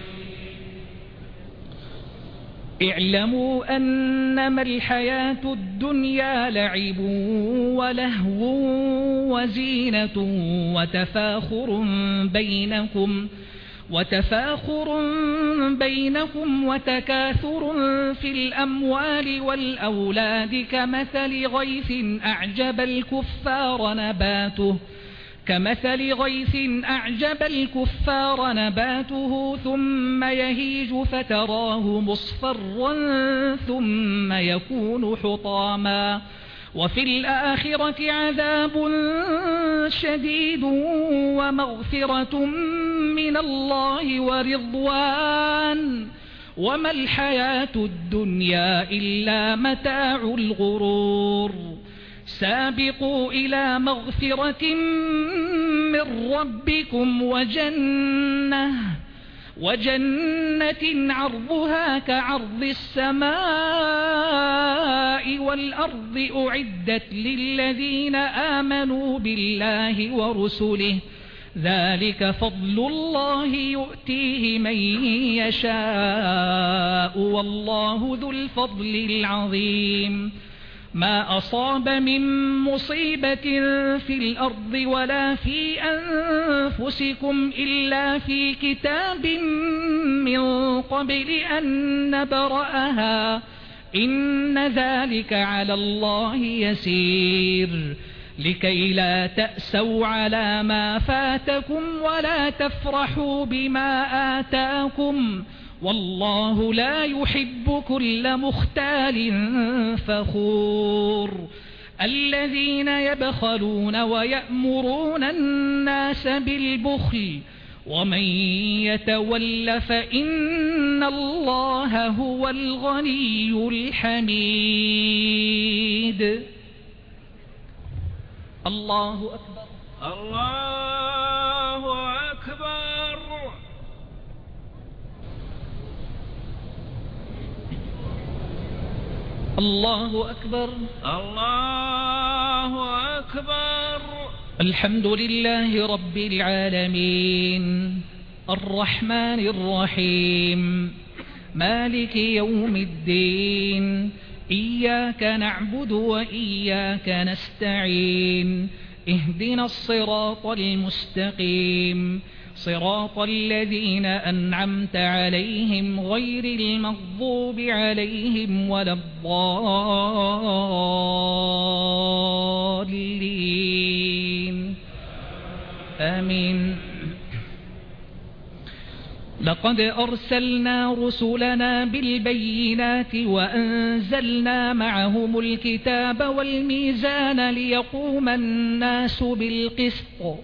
Speaker 4: اعلموا أنما الحياة الدنيا لعب ولهو وزينة وتفاخر بينكم وتفاخر بينكم وتكاثر في الأموال والأولاد كمثل غيث أعجب الكفار نباته كمثل غيث أعجب الكفار نباته ثم يهيج فتراه مصفرا ثم يكون حطاما وفي الآخرة عذاب شديد ومغفرة من الله ورضوان وما الحياة الدنيا إلا متاع الغرور. سابقوا إلى مغفرة من ربكم وجنة وجنة عرضها كعرض السماء والأرض أعدت للذين آمنوا بالله ورسله ذلك فضل الله يؤتيه من يشاء والله ذو الفضل العظيم ما أصاب من مصيبة في الأرض ولا في أنفسكم إلا في كتاب من قبل أن نبرأها إن ذلك على الله يسير لكي لا تأسوا على ما فاتكم ولا تفرحوا بما آتاكم والله لا يحب كل مختال فخور الذين يبخلون ويأمرون الناس بالبخل ومن يتول فإن الله هو الغني الحميد. الله أكبر.
Speaker 2: الله أكبر.
Speaker 4: الله أكبر.
Speaker 2: الله أكبر.
Speaker 4: الحمد لله رب العالمين الرحمن الرحيم مالك يوم الدين إياك نعبد وإياك نستعين اهدنا الصراط المستقيم صراط الذين أنعمت عليهم غير المغضوب عليهم ولا الضالين آمين. لقد أرسلنا رسلنا بالبينات وأنزلنا معهم الكتاب والميزان ليقوم الناس بالقسط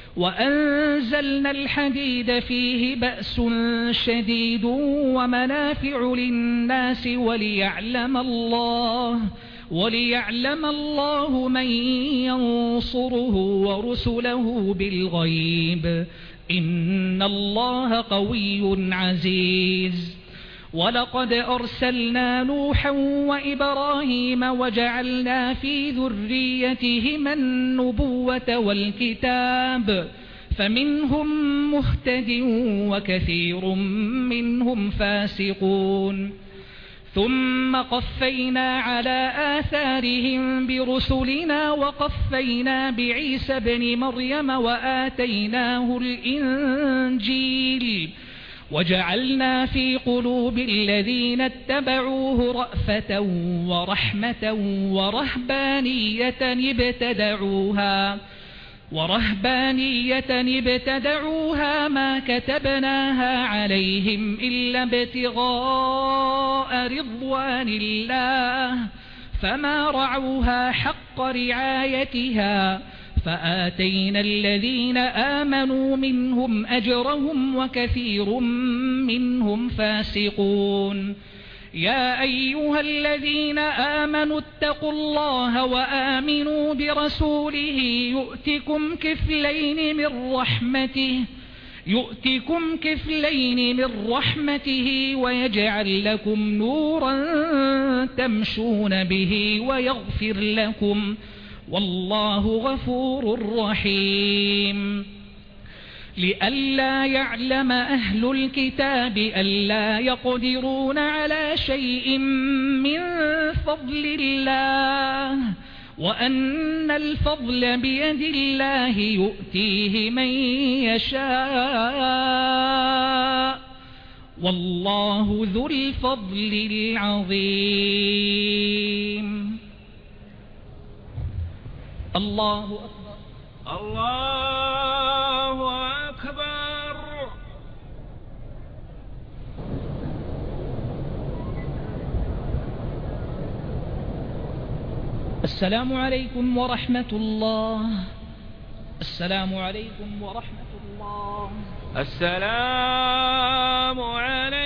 Speaker 4: وأنزلنا الحديد فيه بأس شديد ومنافع للناس وليعلم الله وليعلم الله من ينصره ورسله بالغيب إن الله قوي عزيز. ولقد أرسلنا نوحا وإبراهيم وجعلنا في ذريتهما النبوة والكتاب فمنهم مهتد وكثير منهم فاسقون ثم قفينا على آثارهم برسلنا وقفينا بعيسى ابن مريم وآتيناه الإنجيل وجعلنا في قلوب الذين اتبعوه رأفة ورحمة ورهبانية ابتدعوها ورهبانية ابتدعوها ما كتبناها عليهم إلا ابتغاء رضوان الله فما رعوها حق رعايتها فآتينا الذين آمنوا منهم أجرهم وكثير منهم فاسقون. يا أيها الذين آمنوا اتقوا الله وآمنوا برسوله يؤتكم كفلين من رحمته يؤتكم كفلين من رحمته ويجعل لكم نورا تمشون به ويغفر لكم والله غفور رحيم. لئلا يعلم أهل الكتاب ألا يقدرون على شيء من فضل الله وأن الفضل بيد الله يؤتيه من يشاء والله ذو الفضل العظيم. الله أكبر.
Speaker 2: الله أكبر.
Speaker 4: السلام عليكم ورحمة الله. السلام عليكم ورحمة الله.
Speaker 2: السلام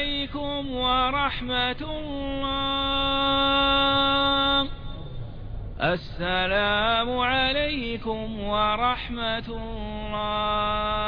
Speaker 2: عليكم ورحمة الله. السلام عليكم ورحمة الله.